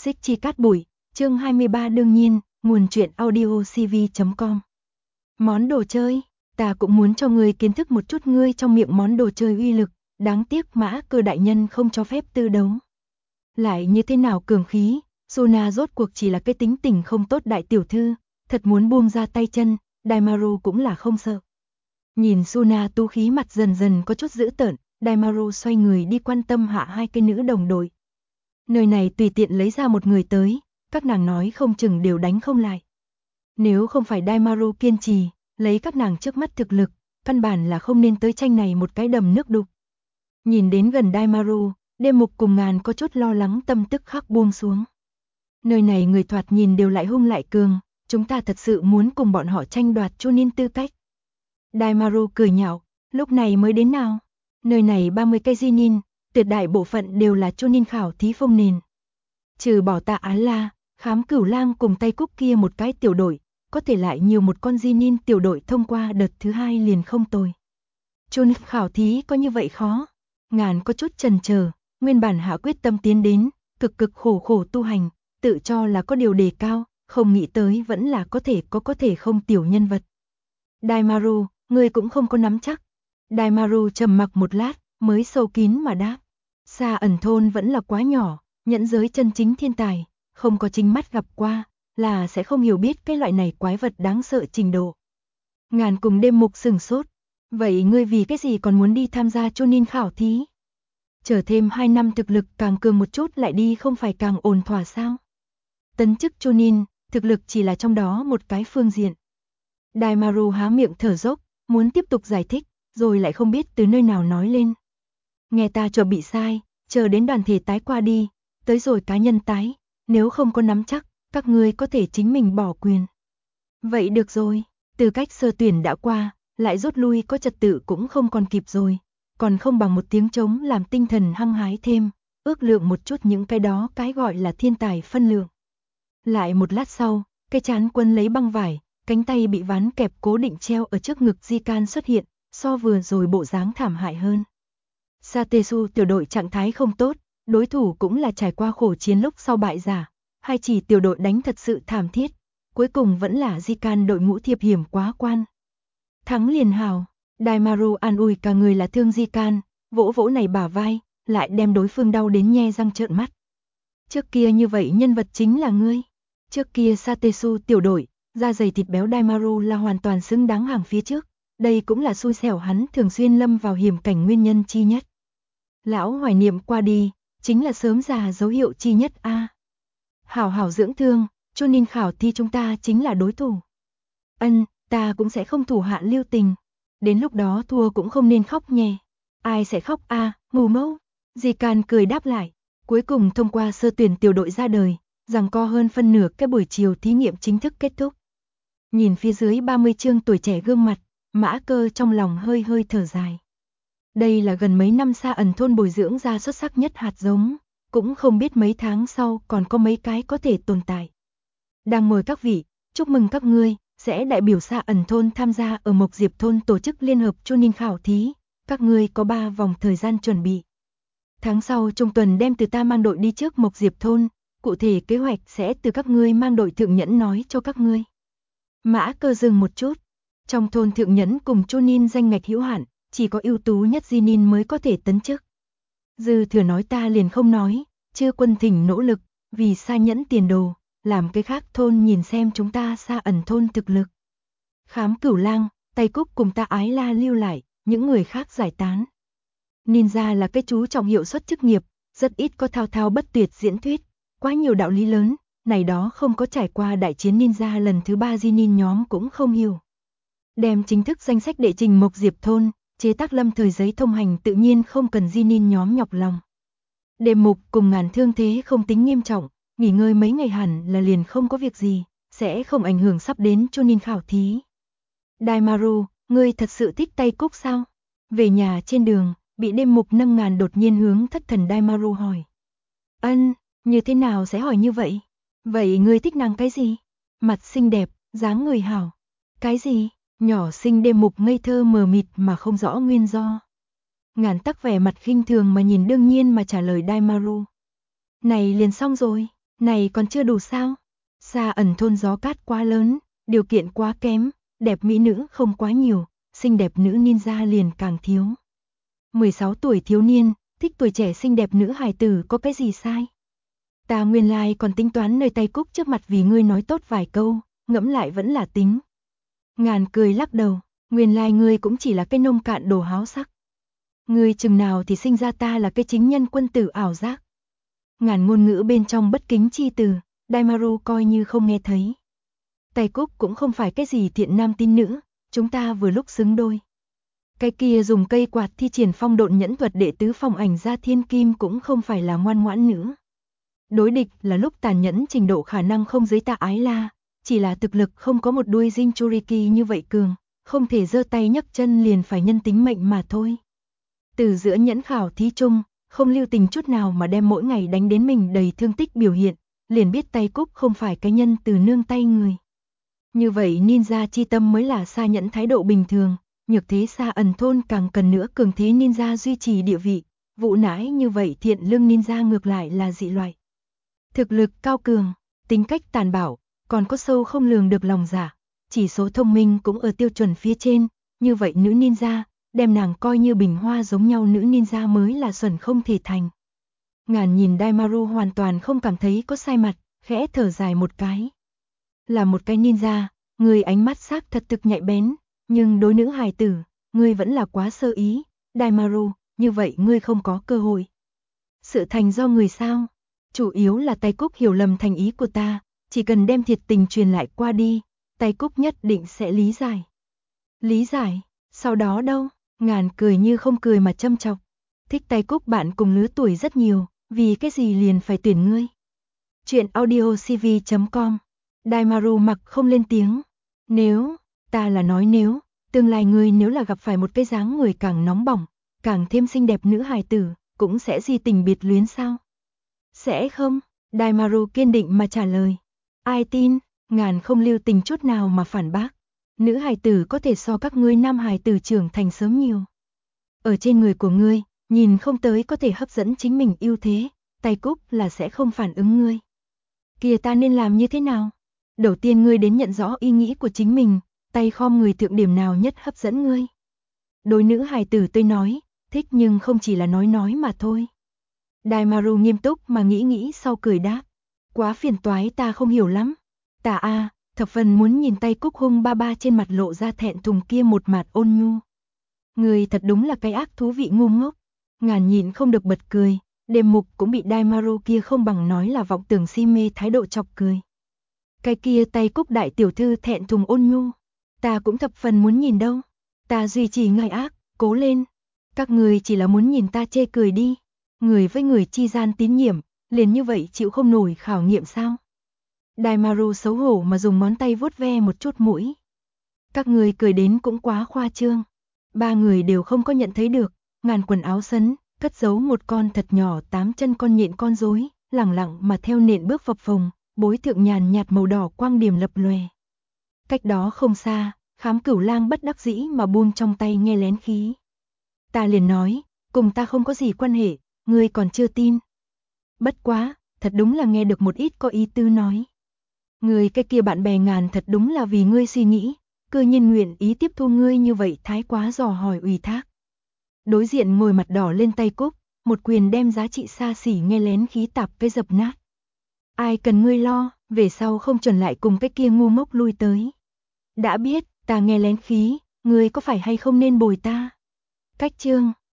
Xích chi cát bụi, chương 23 đương nhiên, nguồn truyện audio cv.com. Món đồ chơi, ta cũng muốn cho ngươi kiến thức một chút ngươi trong miệng món đồ chơi uy lực, đáng tiếc Mã Cơ đại nhân không cho phép tư đấu. Lại như thế nào cường khí, Suna rốt cuộc chỉ là cái tính tình không tốt đại tiểu thư, thật muốn buông ra tay chân, Daimaru cũng là không sợ. Nhìn Suna tú khí mặt dần dần có chút dữ tợn, Daimaru xoay người đi quan tâm hạ hai cái nữ đồng đội. Nơi này tùy tiện lấy ra một người tới, các nàng nói không chừng đều đánh không lại. Nếu không phải Daimaru kiên trì, lấy các nàng trước mắt thực lực, căn bản là không nên tới tranh này một cái đầm nước đục. Nhìn đến gần Daimaru, Đêm Mục cùng Ngàn có chút lo lắng tâm tức khắc buông xuống. Nơi này người thoạt nhìn đều lại hung lại cường, chúng ta thật sự muốn cùng bọn họ tranh đoạt Chunin tư cách. Daimaru cười nhạo, lúc này mới đến nào? Nơi này 30 cây Chunin, tuyệt đại bộ phận đều là Chunin khảo thí phong nền. Trừ bỏ Tạ Á La, Khám Cửu Lang cùng Tay Cúc kia một cái tiểu đội, có thể lại nhiều một con Chunin tiểu đội thông qua đợt thứ hai liền không tồi. Chunin khảo thí có như vậy khó? Ngàn có chút chần chờ, nguyên bản hạ quyết tâm tiến đến, cực khổ tu hành, tự cho là có điều đề cao, không nghĩ tới vẫn là có thể không tiểu nhân vật. Daimaru, ngươi cũng không có nắm chắc. Daimaru trầm mặc một lát, mới sâu kín mà đáp. Xa ẩn thôn vẫn là quá nhỏ, nhẫn giới chân chính thiên tài, không có chính mắt gặp qua, là sẽ không hiểu biết cái loại này quái vật đáng sợ trình độ. Ngàn cùng Đêm Mục sừng sốt. Vậy ngươi vì cái gì còn muốn đi tham gia Chunin khảo thí? Chờ thêm 2 năm thực lực càng cường một chút lại đi không phải càng ổn thỏa sao? Tấn chức Chunin, thực lực chỉ là trong đó một cái phương diện. Daimaru há miệng thở dốc, muốn tiếp tục giải thích, rồi lại không biết từ nơi nào nói lên. Nghe ta chuẩn bị sai, chờ đến đoàn thể tái qua đi, tới rồi cá nhân tái, nếu không có nắm chắc, các ngươi có thể chính mình bỏ quyền. Vậy được rồi, tư cách sơ tuyển đã qua, lại rút lui có trật tự cũng không còn kịp rồi, còn không bằng một tiếng trống làm tinh thần hăng hái thêm, ước lượng một chút những cái đó cái gọi là thiên tài phân lượng. Lại một lát sau, cái chán Quân lấy băng vải, cánh tay bị ván kẹp cố định treo ở trước ngực Jikan xuất hiện, so vừa rồi bộ dáng thảm hại hơn. Satesu tiểu đội trạng thái không tốt, đối thủ cũng là trải qua khổ chiến lúc sau bại giả, hai chỉ tiểu đội đánh thật sự thảm thiết, cuối cùng vẫn là Jikan đội ngũ thiệp hiểm quá quan. Thắng liền hào, Daimaru an ủi cả người là thương Jikan, vỗ vỗ này bả vai, lại đem đối phương đau đến nhe răng trợn mắt. Trước kia như vậy nhân vật chính là ngươi. Trước kia Satesu tiểu đội, da dày thịt béo Daimaru là hoàn toàn xứng đáng hàng phía trước, đây cũng là xui xẻo hắn thường xuyên lâm vào hiểm cảnh nguyên nhân chi nhất. Lão hoài niệm qua đi, chính là sớm già dấu hiệu chi nhất a. Hảo hảo dưỡng thương, Chunin khảo thi chúng ta chính là đối thủ. Ta cũng sẽ không thủ hạ lưu tình. Đến lúc đó thua cũng không nên khóc nhè. Ai sẽ khóc a, ngu mẫu. Jikan cười đáp lại. Cuối cùng thông qua sơ tuyển tiểu đội ra đời, giằng co hơn phân nửa cái buổi chiều thí nghiệm chính thức kết thúc. Nhìn phía dưới 30 chương tuổi trẻ gương mặt, Mã Cơ trong lòng hơi thở dài. Đây là gần mấy năm xa ẩn thôn bồi dưỡng ra xuất sắc nhất hạt giống, cũng không biết mấy tháng sau còn có mấy cái có thể tồn tại. Đang ngồi các vị, chúc mừng các ngươi, sẽ đại biểu xa ẩn thôn tham gia ở Mộc Diệp thôn tổ chức liên hợp Chunin khảo thí, các ngươi có 3 vòng thời gian chuẩn bị. Tháng sau trung tuần đem từ ta mang đội đi trước Mộc Diệp thôn, cụ thể kế hoạch sẽ từ các ngươi mang đội thượng nhẫn nói cho các ngươi. Mã Cơ dừng một chút, trong thôn thượng nhẫn cùng Chunin danh ngạch hữu hạn, chỉ có ưu tú nhất Jinin mới có thể tấn chức. Dư thừa nói ta liền không nói, chưa quân thỉnh nỗ lực, vì xa nhẫn tiền đồ, làm cái khác thôn nhìn xem chúng ta xa ẩn thôn thực lực. Khám Cửu Lang, Tay Cúc cùng Ta Ái La lưu lại, những người khác giải tán. Ninja là cái chú trọng hiệu suất chức nghiệp, rất ít có thao thao bất tuyệt diễn thuyết, quá nhiều đạo lý lớn, này đó không có trải qua đại chiến ninja lần thứ 3 Jinin nhóm cũng không hiểu. Đem chính thức danh sách đệ trình Mộc Diệp thôn, chế tác lâm thời giấy thông hành tự nhiên không cần Jinin nhóm nhọc lòng. Đêm Mục cùng Ngàn thương thế không tính nghiêm trọng, nghỉ ngơi mấy ngày hẳn là liền không có việc gì, sẽ không ảnh hưởng sắp đến Chunin khảo thí. Daimaru, ngươi thật sự thích Tay Cúc sao? Về nhà trên đường, bị Đêm Mục nâng Ngàn đột nhiên hướng thất thần Daimaru hỏi. Như thế nào sẽ hỏi như vậy? Vậy ngươi thích nàng cái gì? Mặt xinh đẹp, dáng người hảo. Cái gì? Nhỏ xinh Đêm Mục ngây thơ mờ mịt mà không rõ nguyên do. Ngàn tắc vẻ mặt khinh thường mà nhìn đương nhiên mà trả lời Daimaru. Này liền xong rồi, Này còn chưa đủ sao? Xa ẩn thôn gió cát quá lớn, điều kiện quá kém, đẹp mỹ nữ không quá nhiều, xinh đẹp nữ ninja liền càng thiếu. 16 tuổi thiếu niên, thích tuổi trẻ xinh đẹp nữ hài tử có cái gì sai? Ta nguyên lai còn tính toán nơi tay cúc trước mặt vì ngươi nói tốt vài câu, ngẫm lại vẫn là tính. Ngàn cười lắc đầu, nguyên lai ngươi cũng chỉ là cái nông cạn đồ háo sắc. Ngươi chừng nào thì sinh ra ta là cái chính nhân quân tử ảo giác. Ngàn ngôn ngữ bên trong bất kính chi từ, Daimaru coi như không nghe thấy. Tay cúc cũng không phải cái gì thiện nam tín nữ, chúng ta vừa lúc xứng đôi. Cái kia dùng cây quạt thi triển phong độn nhẫn thuật đệ tứ phong ảnh ra thiên kim cũng không phải là ngoan ngoãn nữa. Đối địch là lúc tàn nhẫn trình độ khả năng không dưới ta ái la, chỉ là thực lực không có một đuôi Jinchuriki như vậy cường, không thể giơ tay nhấc chân liền phải nhân tính mệnh mà thôi. Từ giữa nhẫn khảo thí chung, không lưu tình chút nào mà đem mỗi ngày đánh đến mình đầy thương tích biểu hiện, liền biết tay cúc không phải cái nhân từ nương tay người. Như vậy ninja chi tâm mới là xa nhẫn thái độ bình thường, nhược thế xa ẩn thôn càng cần nữa cường thế ninja duy trì địa vị, vụ nãi như vậy thiện lương ninja ngược lại là dị loại. Thực lực cao cường, tính cách tàn bạo, còn có sâu không lường được lòng dạ, chỉ số thông minh cũng ở tiêu chuẩn phía trên, như vậy nữ ninja, đem nàng coi như bình hoa giống nhau nữ ninja mới là xuẩn không thể thành. Ngàn nhìn Daimaru hoàn toàn không cảm thấy có sai mặt, khẽ thở dài một cái. Là một cái ninja, người ánh mắt xác thật thực nhạy bén, nhưng đối nữ hài tử, ngươi vẫn là quá sơ ý, Daimaru, như vậy ngươi không có cơ hội. Sự thành do người sao? Chủ yếu là tay cúc hiểu lầm thành ý của ta, chỉ cần đem thiệt tình truyền lại qua đi, tay cúc nhất định sẽ lý giải. Lý giải, sau đó đâu? Ngàn cười như không cười mà châm chọc. Thích tay cúc bạn cùng lứa tuổi rất nhiều, vì cái gì liền phải tuyển ngươi. Chuyện audio cv.com. Daimaru mặc không lên tiếng. Nếu, ta là nói nếu, tương lai ngươi nếu là gặp phải một cái dáng người càng nóng bỏng, càng thêm xinh đẹp nữ hài tử, cũng sẽ di tình biệt luyến sao? Sẽ không, Daimaru kiên định mà trả lời. Ai tin, ngàn không lưu tình chút nào mà phản bác. Nữ hài tử có thể so các ngươi nam hài tử trưởng thành sớm nhiều. Ở trên người của ngươi, nhìn không tới có thể hấp dẫn chính mình ưu thế, tay cúc là sẽ không phản ứng ngươi. Kìa ta nên làm như thế nào? Đầu tiên ngươi đến nhận rõ ý nghĩ của chính mình, tay khom người thượng điểm nào nhất hấp dẫn ngươi. Đối nữ hài tử tôi nói, thích nhưng không chỉ là nói mà thôi. Daimaru nghiêm túc mà nghĩ sau cười đáp. Quá phiền toái ta không hiểu lắm. Ta thập phần muốn nhìn tay cúc hung ba ba trên mặt lộ ra thẹn thùng kia một mặt ôn nhu. Người thật đúng là cái ác thú vị ngu ngốc. Ngàn nhịn không được bật cười, đêm mục cũng bị Daimaru kia không bằng nói là vọng tưởng si mê thái độ chọc cười. Cái kia tay cúc đại tiểu thư thẹn thùng ôn nhu, ta cũng thập phần muốn nhìn đâu. Ta duy trì ngài ác, cố lên. Các người chỉ là muốn nhìn ta chê cười đi. Người với người chi gian tín nhiệm, liền như vậy chịu không nổi khảo nghiệm sao? Daimaru xấu hổ mà dùng ngón tay vuốt ve một chút mũi. Các người cười đến cũng quá khoa trương. Ba người đều không có nhận thấy được, ngàn quần áo sấn, cất giấu một con thật nhỏ 8 chân con nhện con rối, lẳng lặng mà theo nện bước phập phồng, bối thượng nhàn nhạt màu đỏ quang điểm lập lòe. Cách đó không xa, Khám Cửu Lang bất đắc dĩ mà buông trong tay nghe lén khí. Ta liền nói, cùng ta không có gì quan hệ, ngươi còn chưa tin. Bất quá, thật đúng là nghe được một ít có ý tư nói. Ngươi cái kia bạn bè ngàn thật đúng là vì ngươi suy nghĩ, cơ nhiên nguyện ý tiếp thu ngươi như vậy thái quá dò hỏi ủy thác. Đối diện ngồi mặt đỏ lên tay cúc, một quyền đem giá trị xa xỉ nghe lén khí tạp cái dập nát. Ai cần ngươi lo, về sau không chuẩn lại cùng cái kia ngu ngốc lui tới. Đã biết, ta nghe lén khí, ngươi có phải hay không nên bồi ta? Cách chương